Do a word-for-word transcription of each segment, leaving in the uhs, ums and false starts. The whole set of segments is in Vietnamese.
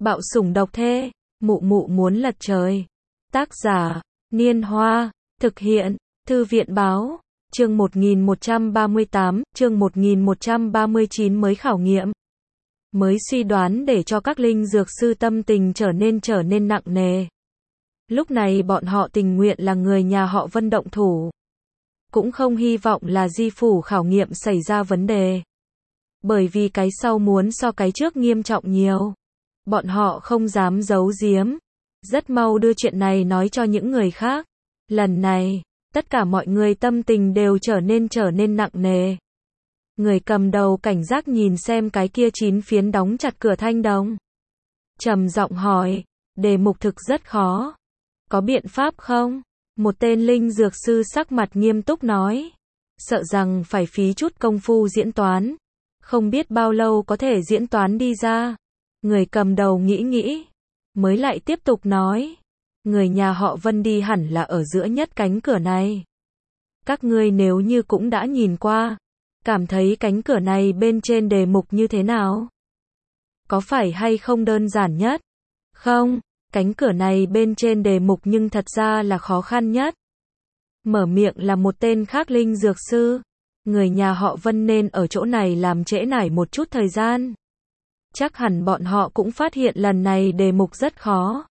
Bạo sủng độc thê, mụ mụ muốn lật trời. Tác giả, Niên Hoa, thực hiện, Thư viện báo, chương một nghìn một trăm ba mươi tám, chương một nghìn một trăm ba mươi chín mới khảo nghiệm. Mới suy đoán để cho các linh dược sư tâm tình trở nên trở nên nặng nề. Lúc này bọn họ tình nguyện là người nhà họ Vân động thủ. Cũng không hy vọng là Di phủ khảo nghiệm xảy ra vấn đề. Bởi vì cái sau muốn so cái trước nghiêm trọng nhiều. Bọn họ không dám giấu giếm. Rất mau đưa chuyện này nói cho những người khác. Lần này, tất cả mọi người tâm tình đều trở nên trở nên nặng nề. Người cầm đầu cảnh giác nhìn xem cái kia chín phiến đóng chặt cửa thanh đồng. Trầm giọng hỏi, đề mục thực rất khó. Có biện pháp không? Một tên linh dược sư sắc mặt nghiêm túc nói. Sợ rằng phải phí chút công phu diễn toán. Không biết bao lâu có thể diễn toán đi ra. Người cầm đầu nghĩ nghĩ. Mới lại tiếp tục nói. Người nhà họ Vân đi hẳn là ở giữa nhất cánh cửa này. Các ngươi nếu như cũng đã nhìn qua. Cảm thấy cánh cửa này bên trên đề mục như thế nào? Có phải hay không đơn giản nhất? Không, cánh cửa này bên trên đề mục nhưng thật ra là khó khăn nhất. Mở miệng là một tên khác linh dược sư. Người nhà họ Vân nên ở chỗ này làm trễ nải một chút thời gian. Chắc hẳn bọn họ cũng phát hiện lần này đề mục rất khó.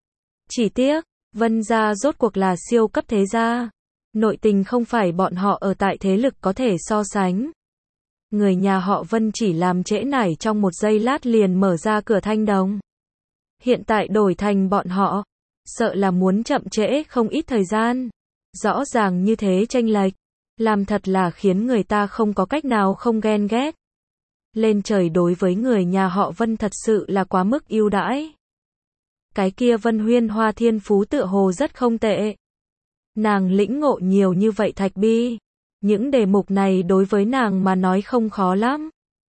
Chỉ tiếc, Vân gia rốt cuộc là siêu cấp thế gia. Nội tình không phải bọn họ ở tại thế lực có thể so sánh. Người nhà họ Vân chỉ làm trễ nải trong một giây lát liền mở ra cửa thanh đồng. Hiện tại đổi thành bọn họ, sợ là muốn chậm trễ không ít thời gian. Rõ ràng như thế chênh lệch, làm thật là khiến người ta không có cách nào không ghen ghét. Lên trời đối với người nhà họ Vân thật sự là quá mức ưu đãi. Cái kia Vân Huyên Hoa thiên phú tựa hồ rất không tệ. Nàng lĩnh ngộ nhiều như vậy thạch bi. Những đề mục này đối với nàng mà nói không khó lắm.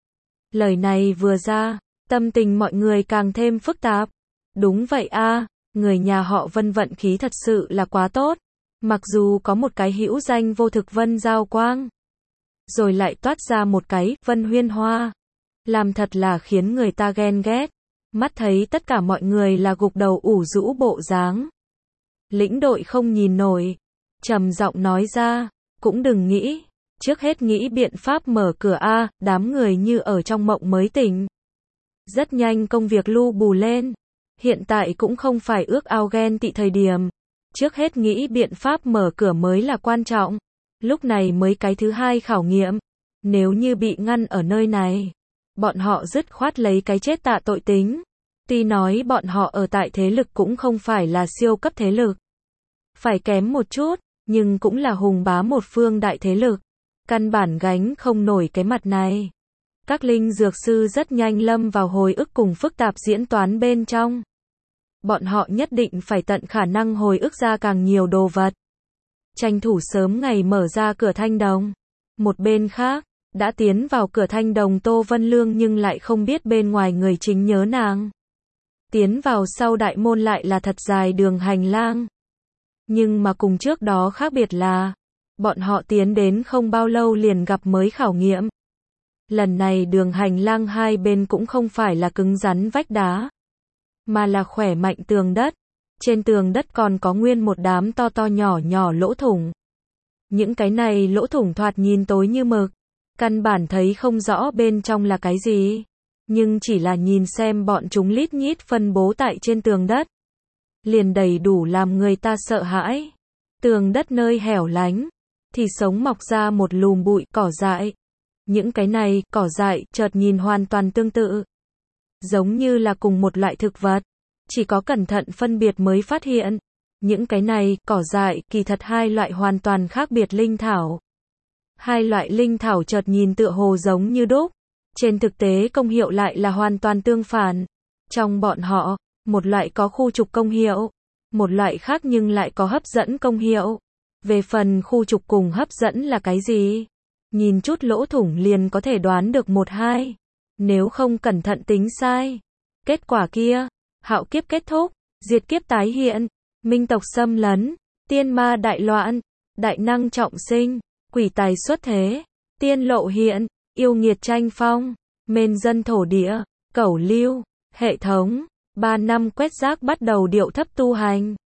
Lời này vừa ra, tâm tình mọi người càng thêm phức tạp. Đúng vậy a, người nhà họ Vân vận khí thật sự là quá tốt. Mặc dù có một cái hữu danh vô thực Vân Giao Quang. Rồi lại toát ra một cái Vân Huyên Hoa. Làm thật là khiến người ta ghen ghét. Mắt thấy tất cả mọi người là gục đầu ủ rũ bộ dáng. Lĩnh đội không nhìn nổi. Trầm giọng nói ra, cũng đừng nghĩ. Trước hết nghĩ biện pháp mở cửa a, đám người như ở trong mộng mới tỉnh. Rất nhanh công việc lu bù lên. Hiện tại cũng không phải ước ao ghen tị thời điểm. Trước hết nghĩ biện pháp mở cửa mới là quan trọng. Lúc này mới cái thứ hai khảo nghiệm. Nếu như bị ngăn ở nơi này, bọn họ dứt khoát lấy cái chết tạ tội tính. Tuy nói bọn họ ở tại thế lực cũng không phải là siêu cấp thế lực. Phải kém một chút, nhưng cũng là hùng bá một phương đại thế lực. Căn bản gánh không nổi cái mặt này. Các linh dược sư rất nhanh lâm vào hồi ức cùng phức tạp diễn toán bên trong. Bọn họ nhất định phải tận khả năng hồi ức ra càng nhiều đồ vật. Tranh thủ sớm ngày mở ra cửa thanh đồng. Một bên khác, đã tiến vào cửa thanh đồng Tô Vân Lương nhưng lại không biết bên ngoài người chính nhớ nàng. Tiến vào sau đại môn lại là thật dài đường hành lang. Nhưng mà cùng trước đó khác biệt là, bọn họ tiến đến không bao lâu liền gặp mới khảo nghiệm. Lần này đường hành lang hai bên cũng không phải là cứng rắn vách đá, mà là khỏe mạnh tường đất. Trên tường đất còn có nguyên một đám to to nhỏ nhỏ lỗ thủng. Những cái này lỗ thủng thoạt nhìn tối như mực. Căn bản thấy không rõ bên trong là cái gì. Nhưng chỉ là nhìn xem bọn chúng lít nhít phân bố tại trên tường đất. Liền đầy đủ làm người ta sợ hãi. Tường đất nơi hẻo lánh. Thì sống mọc ra một lùm bụi cỏ dại. Những cái này cỏ dại chợt nhìn hoàn toàn tương tự. Giống như là cùng một loại thực vật. Chỉ có cẩn thận phân biệt mới phát hiện. Những cái này cỏ dại kỳ thật hai loại hoàn toàn khác biệt linh thảo. Hai loại linh thảo chợt nhìn tựa hồ giống như đúc. Trên thực tế công hiệu lại là hoàn toàn tương phản. Trong bọn họ, một loại có khu trục công hiệu, một loại khác nhưng lại có hấp dẫn công hiệu. Về phần khu trục cùng hấp dẫn là cái gì? Nhìn chút lỗ thủng liền có thể đoán được một hai. Nếu không cẩn thận tính sai. Kết quả kia, hạo kiếp kết thúc, diệt kiếp tái hiện, minh tộc xâm lấn, tiên ma đại loạn, đại năng trọng sinh, quỷ tài xuất thế, tiên lộ hiện, yêu nghiệt tranh phong, mên dân thổ địa, cẩu lưu, hệ thống, ba năm quét rác bắt đầu điệu thấp tu hành.